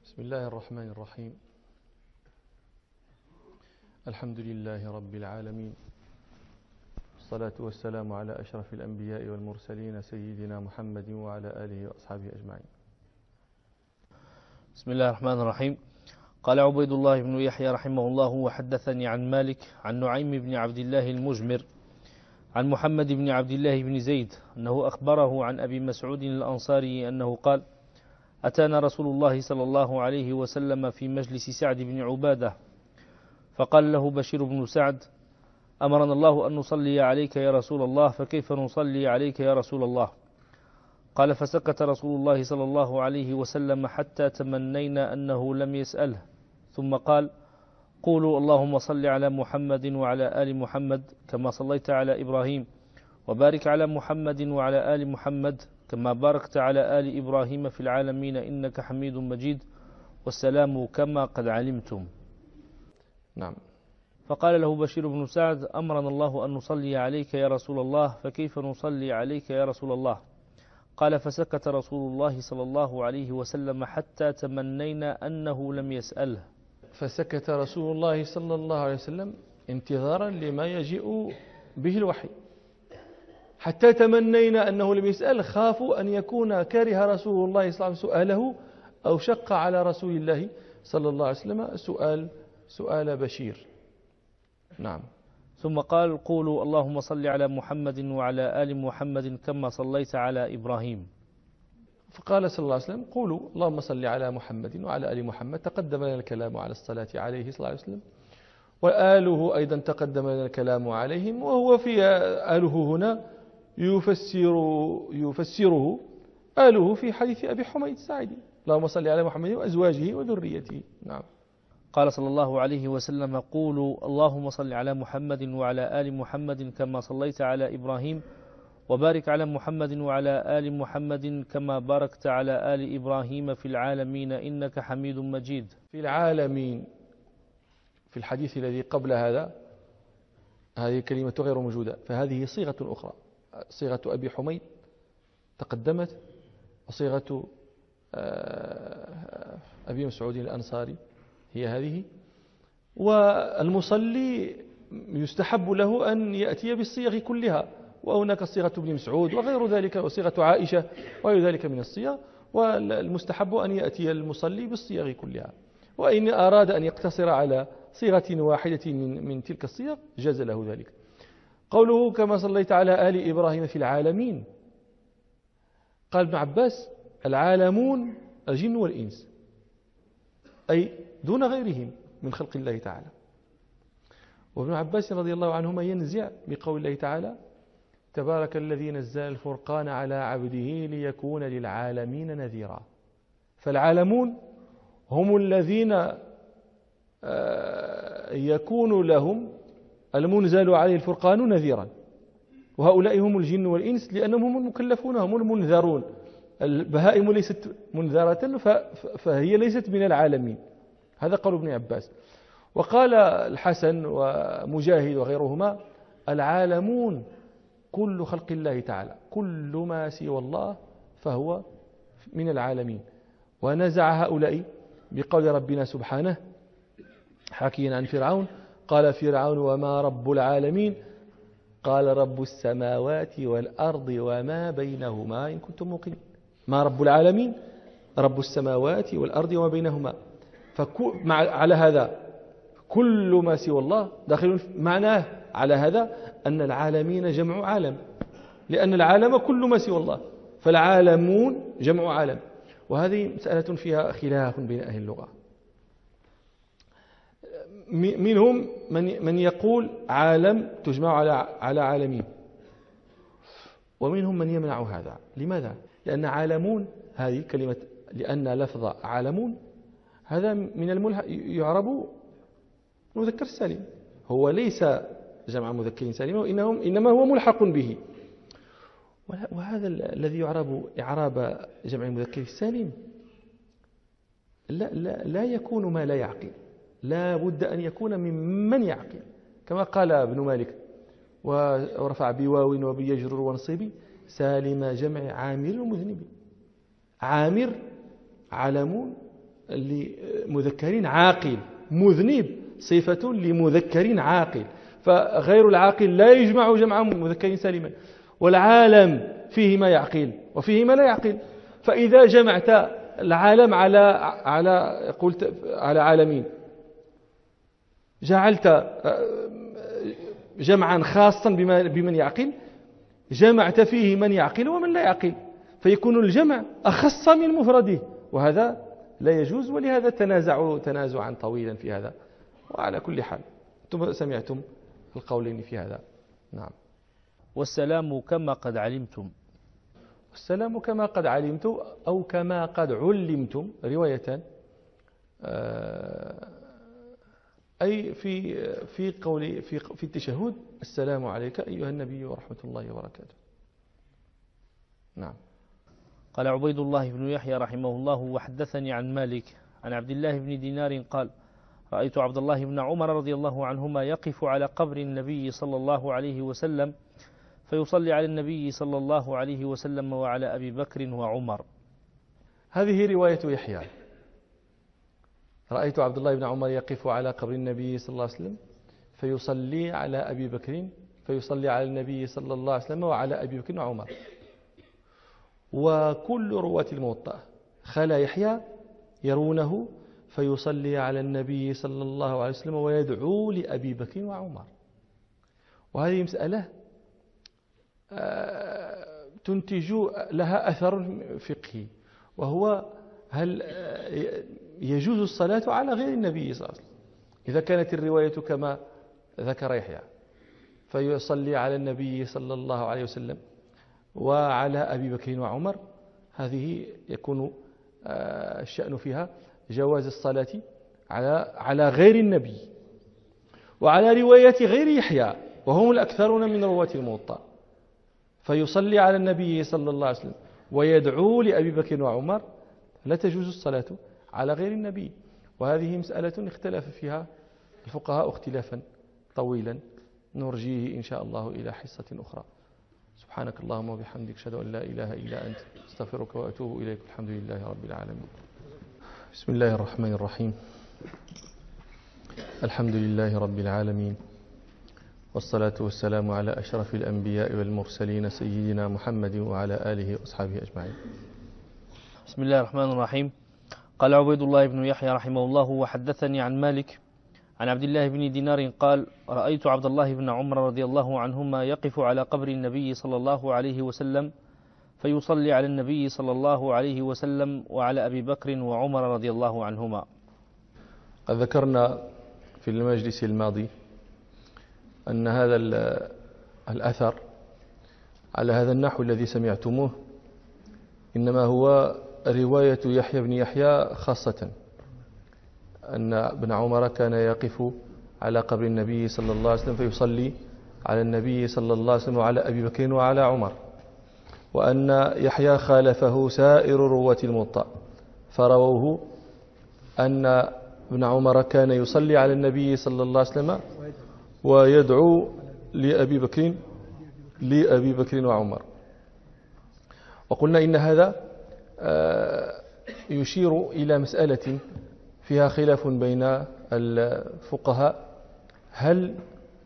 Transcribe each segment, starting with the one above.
بسم الله الرحمن الرحيم. الحمد لله رب العالمين، والصلاة والسلام على أشرف الأنبياء والمرسلين سيدنا محمد وعلى آله وأصحابه أجمعين. بسم الله الرحمن الرحيم. قال عبيد الله بن يحيى رحمه الله: وحدثني عن مالك عن نعيم بن عبد الله المجمر عن محمد بن عبد الله بن زيد أنه أخبره عن أبي مسعود الأنصاري أنه قال: أتانا رسول الله صلى الله عليه وسلم في مجلس سعد بن عبادة فقال له بشير بن سعد: أمرنا الله أن نصلي عليك يا رسول الله، فكيف نصلي عليك يا رسول الله؟ قال: فسكت رسول الله صلى الله عليه وسلم حتى تمنينا أنه لم يسأله، ثم قال: قولوا اللهم صل على محمد وعلى آل محمد كما صليت على إبراهيم، وبارك على محمد وعلى آل محمد كما باركت على آل إبراهيم في العالمين إنك حميد مجيد، والسلام كما قد علمتم. نعم. فقال له بشير بن سعد: أمرنا الله أن نصلي عليك يا رسول الله، فكيف نصلي عليك يا رسول الله؟ قال: فسكت رسول الله صلى الله عليه وسلم حتى تمنينا أنه لم يسأله. فسكت رسول الله صلى الله عليه وسلم انتظارا لما يجيء به الوحي، حتى تمنينا أنه لم يسأل، خافوا أن يكون كره رسول الله صلى الله عليه وسلم سؤاله أو شق على رسول الله صلى الله عليه وسلم سؤال بشير. نعم. ثم قال: قولوا اللهم صل على محمد وعلى آل محمد كما صليت على إبراهيم. فقال صلى الله عليه وسلم: قولوا اللهم صل على محمد وعلى آل محمد. تقدم لنا الكلام على الصلاة عليه صلى الله عليه وسلم، وآله أيضا تقدم لنا الكلام عليهم، وهو في آله هنا يفسره آله في حديث أبي حميد الساعدي: اللهم صل على محمد وأزواجه وذريته. نعم. قال صلى الله عليه وسلم: قولوا اللهم صل على محمد وعلى آل محمد كما صليت على إبراهيم، وبارك على محمد وعلى آل محمد كما باركت على آل إبراهيم في العالمين إنك حميد مجيد. في العالمين في الحديث الذي قبل هذا هذه الكلمة غير موجودة، فهذه صيغة أخرى، صيغة أبي حميد تقدمت، وصيغة أبي مسعود الأنصاري هي هذه. والمصلي يستحب له أن يأتي بالصيغ كلها، وهناك صيغة ابن مسعود وغير ذلك، وصيغة عائشة وغير ذلك من الصيغ، والمستحب أن يأتي المصلي بالصيغ كلها. وإن أراد أن يقتصر على صيغة واحدة من تلك الصيغ جاز له ذلك. قوله كما صليت على آل إبراهيم في العالمين، قال ابن عباس: العالمون الجن والإنس، أي دون غيرهم من خلق الله تعالى. وابن عباس رضي الله عنهما ينزع بقول الله تعالى: تبارك الذي نزل الفرقان على عبده ليكون للعالمين نذيرا. فالعالمون هم الذين يكون لهم المنزل عليه الفرقان نذيرا، وهؤلاء هم الجن والإنس، لأنهم هم المكلفون، هم المنذرون. البهائم ليست منذرة، فهي ليست من العالمين. هذا قول ابن عباس. وقال الحسن ومجاهد وغيرهما: العالمون كل خلق الله تعالى، كل ما سوى الله فهو من العالمين. ونزع هؤلاء بقول ربنا سبحانه حكيا عن فرعون: قال فرعون وما رب العالمين قال رب السماوات والأرض وما بينهما إن كنتم موقنين. ما رب العالمين؟ رب السماوات والأرض وما بينهما. على هذا كل ما سوى الله داخل معناه على هذا أن العالمين جمع عالم، لأن العالم كل ما سوى الله، فالعالمون جمع عالم. وهذه مسألة فيها خلاف بين أهل اللغة. منهم من يقول عالم تجمع على عالمين، ومنهم من يمنع هذا. لماذا؟ لأن عالمون هذه كلمة، لأن لفظ عالمون هذا من الملحق يعرب مذكر سالم، هو ليس جمع مذكر سالم، إنما هو ملحق به. وهذا الذي يعرب إعراب جمع المذكر السالم لا يكون ما لا يعقل، لا بد أن يكون ممن يعقل، كما قال ابن مالك: ورفع بواو وبيجرر ونصيب سالم جمع عامر ومذنب. عامر علم لمذكر عاقل، مذنب صفة لمذكر عاقل، فغير العاقل لا يجمع جمع مذكر سالما، والعالم فيه ما يعقل وفيه ما لا يعقل. فإذا جمعت العالم على عالمين، جعلت جمعا خاصا بمن يعقل، جمعت فيه من يعقل ومن لا يعقل، فيكون الجمع أخص من مفرده، وهذا لا يجوز. ولهذا تنازعوا تنازعا طويلا في هذا. وعلى كل حال أنتم سمعتم القولين في هذا. نعم. والسلام كما قد علمتم. السلام كما قد علمتم أو كما قد علمتم روايتان، أي في قول في التشهد: السلام عليك أيها النبي ورحمة الله وبركاته. نعم. قال عبيد الله بن يحيى رحمه الله: وحدثني عن مالك عن عبد الله بن دينار قال: رأيت عبد الله بن عمر رضي الله عنهما يقف على قبر النبي صلى الله عليه وسلم فيصلي على النبي صلى الله عليه وسلم وعلى أبي بكر وعمر. هذه رواية يحيى. رأيت عبد الله بن عمر يقف على قبر النبي صلى الله عليه وسلم فيصلي على أبي بكر، فيصلي على النبي صلى الله عليه وسلم وعلى أبي بكر وعمر. وكل رواة الموطأ خلا يحيى يرونه فيصلي على النبي صلى الله عليه وسلم ويدعو لأبي بكر وعمر. وهذه مسألة تنتج لها أثر فقهي، وهو: هل يجوز الصلاة على غير النبي صلى الله عليه وسلم؟ إذا كانت الرواية كما ذكر يحيى فيصلي على النبي صلى الله عليه وسلم وعلى أبي بكر وعمر، هذه يكون الشأن فيها جواز الصلاة على غير النبي. وعلى رواية غير يحيى وهم الأكثرون من رواة الموطأ فيصلي على النبي صلى الله عليه وسلم ويدعو لأبي بكر وعمر، لا تجوز الصلاة على غير النبي. وهذه مسألة اختلف فيها الفقهاء اختلافا طويلا نرجيه إن شاء الله إلى حصة أخرى. سبحانك اللهم وبحمدك، أشهد أن لا إله إلا أنت، أستغفرك وأتوب إليك. الحمد لله رب العالمين. بسم الله الرحمن الرحيم. الحمد لله رب العالمين، والصلاة والسلام على أشرف الأنبياء والمرسلين سيدنا محمد وعلى آله وأصحابه أجمعين. بسم الله الرحمن الرحيم. قال عبيد الله بن يحيى رحمه الله: وحدثني عن مالك عن عبد الله بن دينار قال: رأيت عبد الله بن عمر رضي الله عنهما يقف على قبر النبي صلى الله عليه وسلم فيصلي على النبي صلى الله عليه وسلم وعلى أبي بكر وعمر رضي الله عنهما. قد ذكرنا في المجلس الماضي أن هذا الأثر على هذا النحو الذي سمعتموه إنما هو رواية يحيى بن يحيى خاصة، أن ابن عمر كان يقف على قبر النبي صلى الله عليه وسلم فيصلي على النبي صلى الله عليه وسلم وعلى أبي بكر وعلى عمر، وأن يحيى خالفه سائر رواة الموطأ فرووه أن ابن عمر كان يصلي على النبي صلى الله عليه وسلم ويدعو لأبي بكر وعمر. وقلنا إن هذا يشير إلى مسألة فيها خلاف بين الفقهاء: هل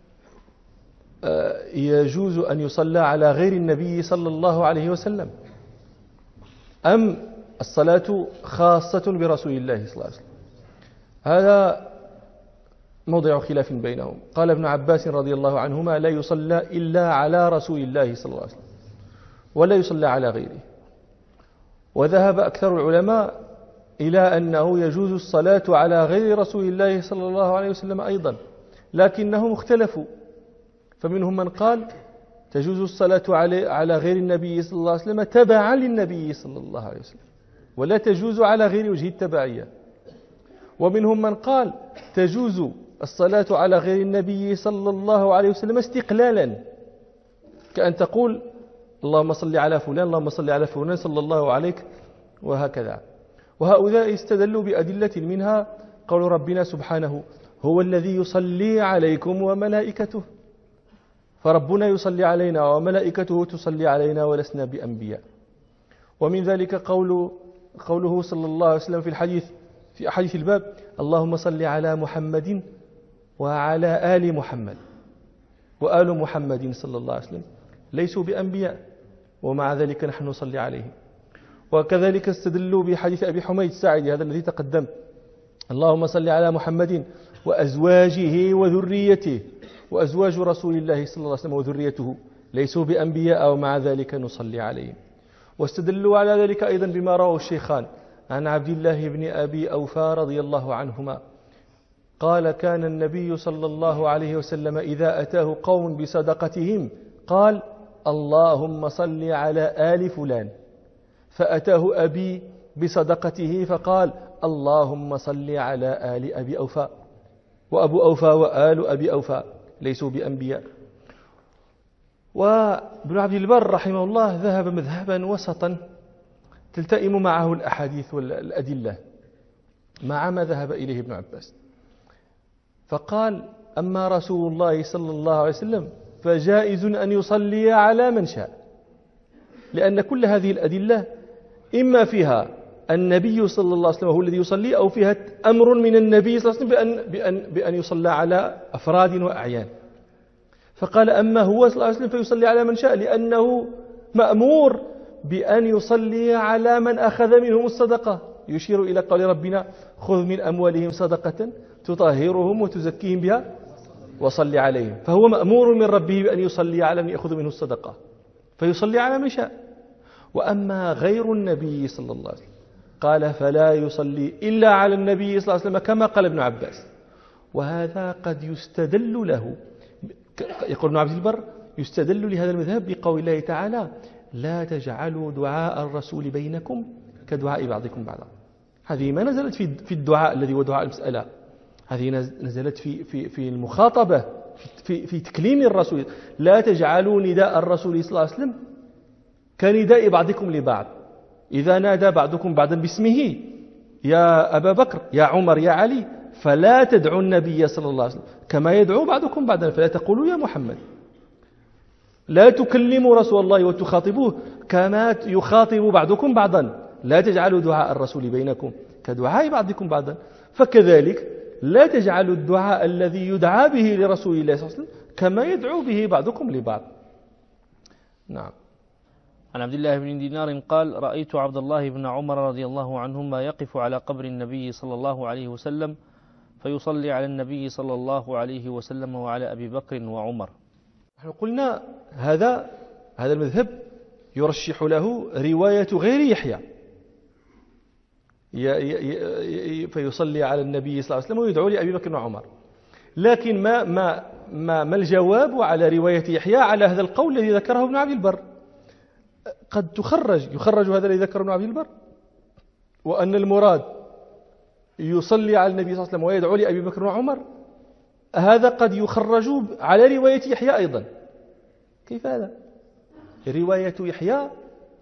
يجوز أن يصلى على غير النبي صلى الله عليه وسلم، أم الصلاة خاصة برسول الله صلى الله عليه وسلم؟ هذا موضع خلاف بينهم. قال ابن عباس رضي الله عنهما: لا يصلى إلا على رسول الله صلى الله عليه وسلم ولا يصلى على غيره. وذهب أكثر العلماء إلى أنه يجوز الصلاة على غير رسول الله صلى الله عليه وسلم أيضا، لكنهم اختلفوا، فمنهم من قال تجوز الصلاة على غير النبي صلى الله عليه وسلم تبعا للنبي صلى الله عليه وسلم، ولا تجوز على غير وجه التبعية. ومنهم من قال تجوز الصلاة على غير النبي صلى الله عليه وسلم استقلالا، كأن تقول اللهم صل على فلان، اللهم صل على فلان، صلى الله عليك، وهكذا. وهؤلاء استدلوا بأدلة منها قول ربنا سبحانه: هو الذي يصلي عليكم وملائكته، فربنا يصلي علينا وملائكته تصلي علينا ولسنا بأنبياء. ومن ذلك قوله صلى الله عليه وسلم في الحديث في أحاديث الباب: اللهم صل على محمد وعلى آل محمد. وآل محمد صلى الله عليه وسلم ليسوا بأنبياء، ومع ذلك نحن نصلي عليهم. وكذلك استدلوا بحديث أبي حميد الساعدي هذا الذي تقدم: اللهم صل على محمد وأزواجه وذريته. وأزواج رسول الله صلى الله عليه وسلم وذريته ليسوا بأنبياء، ومع ذلك نصلي عليهم. واستدلوا على ذلك أيضا بما رواه الشيخان عن عبد الله بن أبي أوفى رضي الله عنهما قال: كان النبي صلى الله عليه وسلم إذا أتاه قوم بصدقتهم قال: اللهم صل على آل فلان. فأتاه أبي بصدقته فقال: اللهم صل على آل أبي أوفى. وأبو أوفى وآل أبي أوفى ليسوا بأنبياء. وابن عبد البر رحمه الله ذهب مذهبا وسطا تلتئم معه الأحاديث والأدلة مع ما ذهب إليه ابن عباس، فقال: أما رسول الله صلى الله عليه وسلم فجائز أن يصلي على من شاء، لأن كل هذه الأدلة إما فيها النبي صلى الله عليه وسلم هو الذي يصلي، أو فيها أمر من النبي صلى الله عليه وسلم بأن يصلى على أفراد وأعيان. فقال: أما هو صلى الله عليه وسلم فيصلي على من شاء، لأنه مأمور بأن يصلي على من أخذ منهم الصدقة، يشير إلى قول ربنا: خذ من أموالهم صدقة تطهرهم وتزكيهم بها وصل عليهم. فهو مأمور من ربه بأن يصلي على من يأخذ منه الصدقة، فيصلي على من شاء. وأما غير النبي صلى الله عليه وسلم قال: فلا يصلي إلا على النبي صلى الله عليه وسلم، كما قال ابن عباس. وهذا قد يستدل له، يقول ابن عبد البر: يستدل لهذا المذهب بقول الله تعالى: لا تجعلوا دعاء الرسول بينكم كدعاء بعضكم بعضا. هذه ما نزلت في الدعاء الذي هو دعاء المسألة، هذه نزلت في المخاطبة، في تكليم الرسول. لا تجعلوا نداء الرسول صلى الله عليه وسلم كنداء بعضكم لبعض، إذا نادى بعضكم بعضا باسمه: يا أبا بكر، يا عمر، يا علي، فلا تدعوا النبي صلى الله عليه وسلم كما يدعو بعضكم بعضا، فلا تقولوا يا محمد. لا تكلموا رسول الله وتخاطبوه كما يخاطب بعضكم بعضا. لا تجعلوا دعاء الرسول بينكم كدعاء بعضكم بعضا. فكذلك لا تجعلوا الدعاء الذي يدعى به لرسول الله صلى الله عليه وسلم كما يدعو به بعضكم لبعض. نعم. عن عبد الله بن دينار قال: رأيت عبد الله بن عمر رضي الله عنهما يقف على قبر النبي صلى الله عليه وسلم فيصلي على النبي صلى الله عليه وسلم وعلى أبي بكر وعمر. نحن قلنا هذا المذهب يرشح له رواية غير يحيى، فيصلي على النبي صلى الله عليه وسلم ويدعو لأبي بكر وعمر. لكن ما الجواب على رواية يحيى على هذا القول الذي ذكره ابن عبد البر؟ قد يخرج هذا الذي ذكره ابن عبد البر، وأن المراد يصلي على النبي صلى الله عليه وسلم ويدعو لأبي بكر وعمر، هذا قد يخرج على رواية يحيى أيضا. كيف هذا؟ رواية يحيى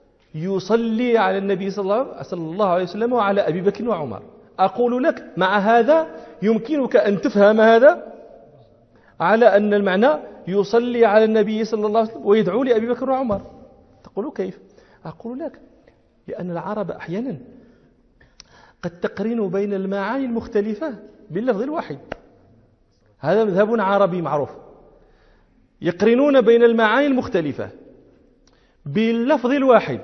يصلي على النبي صلى الله عليه وسلم وعلى أبي بكر وعمر. أقول لك مع هذا يمكنك أن تفهم هذا على أن المعنى يصلي على النبي صلى الله عليه وسلم ويدعو لأبي بكر وعمر. تقول كيف؟ أقول لك لأن العرب أحيانا قد تقرن بين المعاني المختلفة باللفظ الواحد. هذا مذهب عربي معروف، يقرنون بين المعاني المختلفة باللفظ الواحد،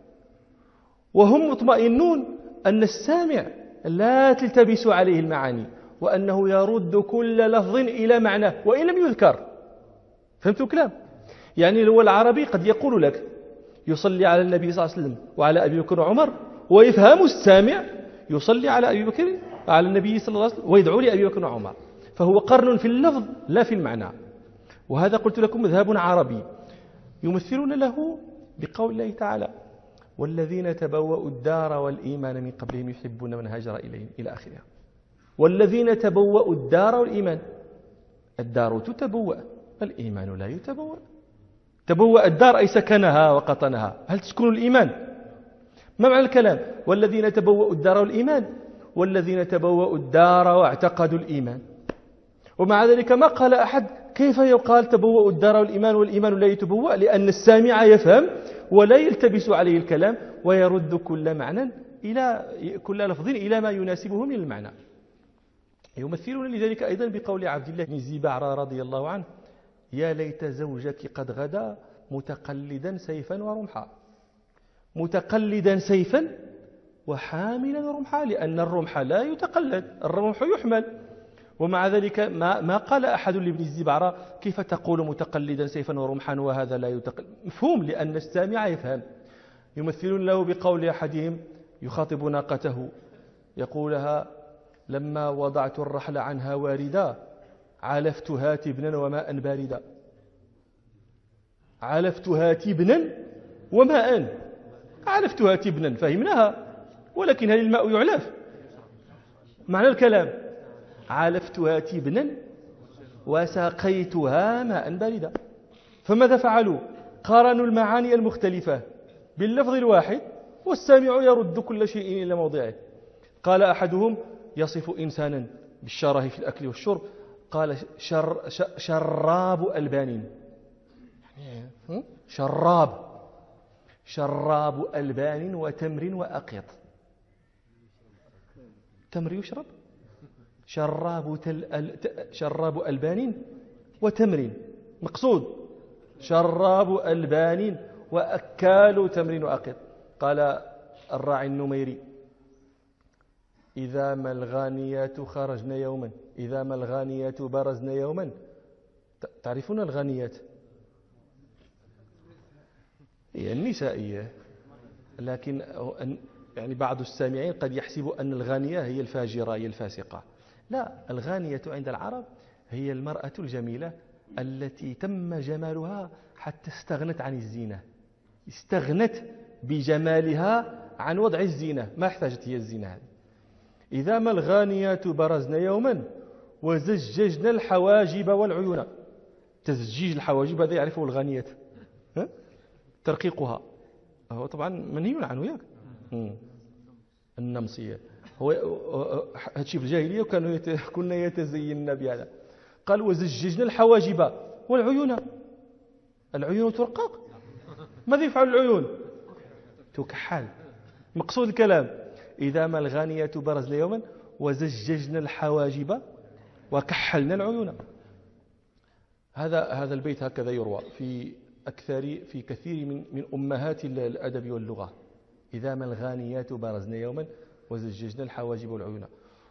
وهم مطمئنون أن السامع لا تلتبس عليه المعاني، وأنه يرد كل لفظ إلى معناه وإن لم يذكر. فهمتوا الكلام؟ يعني هو العربي قد يقول لك يصلي على النبي صلى الله عليه وسلم وعلى أبي بكر وعمر، ويفهم السامع يصلي على أبي بكر وعلى النبي صلى الله عليه وسلم ويدعو لأبي بكر وعمر. فهو قرن في اللفظ لا في المعنى. وهذا قلت لكم مذهب عربي يمثلون له بقول الله تعالى: والذين تبوأوا الدار والإيمان من قبلهم يحبون من هاجر إليهم إلى آخرها. والذين تبوأوا الدار والإيمان، الدار تتبوأ والإيمان لا يتبوأ. تبوأ الدار أي سكنها وقطنها، هل تسكن الإيمان؟ ما معنى الكلام؟ والذين تبوأوا الدار والإيمان، والذين تبوأوا الدار واعتقدوا الإيمان. ومع ذلك ما قال أحد كيف يقال تبوأوا الدار والإيمان والإيمان لا يتبوأ، لأن السامع يفهم ولا يلتبس عليه الكلام ويرد كل معنى كل لفظ إلى ما يناسبه من المعنى. يمثلون لذلك أيضا بقول عبد الله بن زبعرة رضي الله عنه: يا ليت زوجك قد غدا متقلدا سيفا ورمحا. متقلدا سيفا وحاملا رمحا، لأن الرمح لا يتقلد، الرمح يحمل. ومع ذلك ما قال أحد لابن الزبعرة: كيف تقول متقلدا سيفا ورمحا وهذا لا يتقلد؟ مفهوم، لأن السامع يفهم. يمثلون له بقول أحدهم يخاطب ناقته يقولها: لما وضعت الرحل عنها واردا علفتها تبنا وماء باردا. علفتها تبنا وماء، علفتها تبنا فهمناها، ولكن هل الماء يعلف؟ معنى الكلام: علفتها تبنا وسقيتها ماء باردا. فماذا فعلوا؟ قارنوا المعاني المختلفة باللفظ الواحد، والسامع يرد كل شيء إلى موضعه. قال أحدهم يصف إنسانا بالشره في الأكل والشرب، قال شراب ألبان. شراب ألبان وتمر وأقيط. تمر يشرب؟ شراب ألبان وتمر، مقصود شراب ألبان وأكال تمر وأقيط. قال الراعي النميري: إذا ما الغانيات خرجن يوما، إذا ما الغانيات برزن يوما. تعرفون الغانيات؟ هي النسائية، لكن يعني بعض السامعين قد يحسب أن الغانية هي الفاجرة، هي الفاسقة. لا، الغانية عند العرب هي المرأة الجميلة التي تم جمالها حتى استغنت عن الزينة، استغنت بجمالها عن وضع الزينة، ما احتاجت هي الزينة هذه. إذا ما الغانيات برزن يوما وزججن الحواجب والعيون. تزجيج الحواجب هذا يعرفه الغانيات، ترقيقها، هو طبعا منهي عنه ياك. النمصية هو هادشي في الجاهلية، كنا يتزينن بهذا. قال: وزججن الحواجب والعيون. العيون ترقق، ماذا يفعل العيون؟ تكحل. مقصود الكلام: إذا ما الغانية برزن يوما وزججن الحواجب وكحلنا العيون. هذا البيت هكذا يروى في كثير من أمهات الأدب واللغة: إذا ما الغانيات برزن يوما وزججن الحواجب والعيون.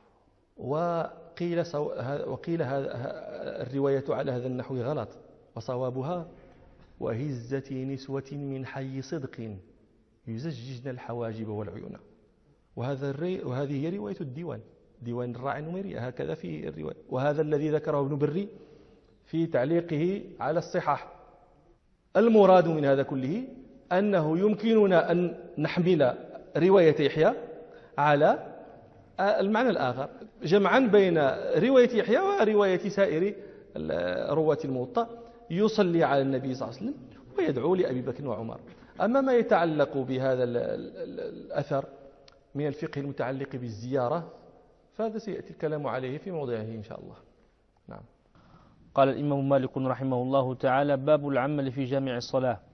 وقيل الرواية على هذا النحو غلط، وصوابها: وهزة نسوة من حي صدق يزججن الحواجب والعيون. وهذه هي رواية ديوان الراعي النميري، هكذا في الرواية. وهذا الذي ذكره ابن بري في تعليقه على الصحاح. المراد من هذا كله أنه يمكننا أن نحمل رواية يحيى على المعنى الآخر، جمعا بين رواية يحيى ورواية سائر رواة الموطأ. يصلي على النبي صلى الله عليه وسلم ويدعو لأبي بكر وعمر. أما ما يتعلق بهذا الأثر من الفقه المتعلق بالزيارة فهذا سيأتي الكلام عليه في موضعه إن شاء الله. نعم. قال الإمام مالك رحمه الله تعالى: باب العمل في جامع الصلاة.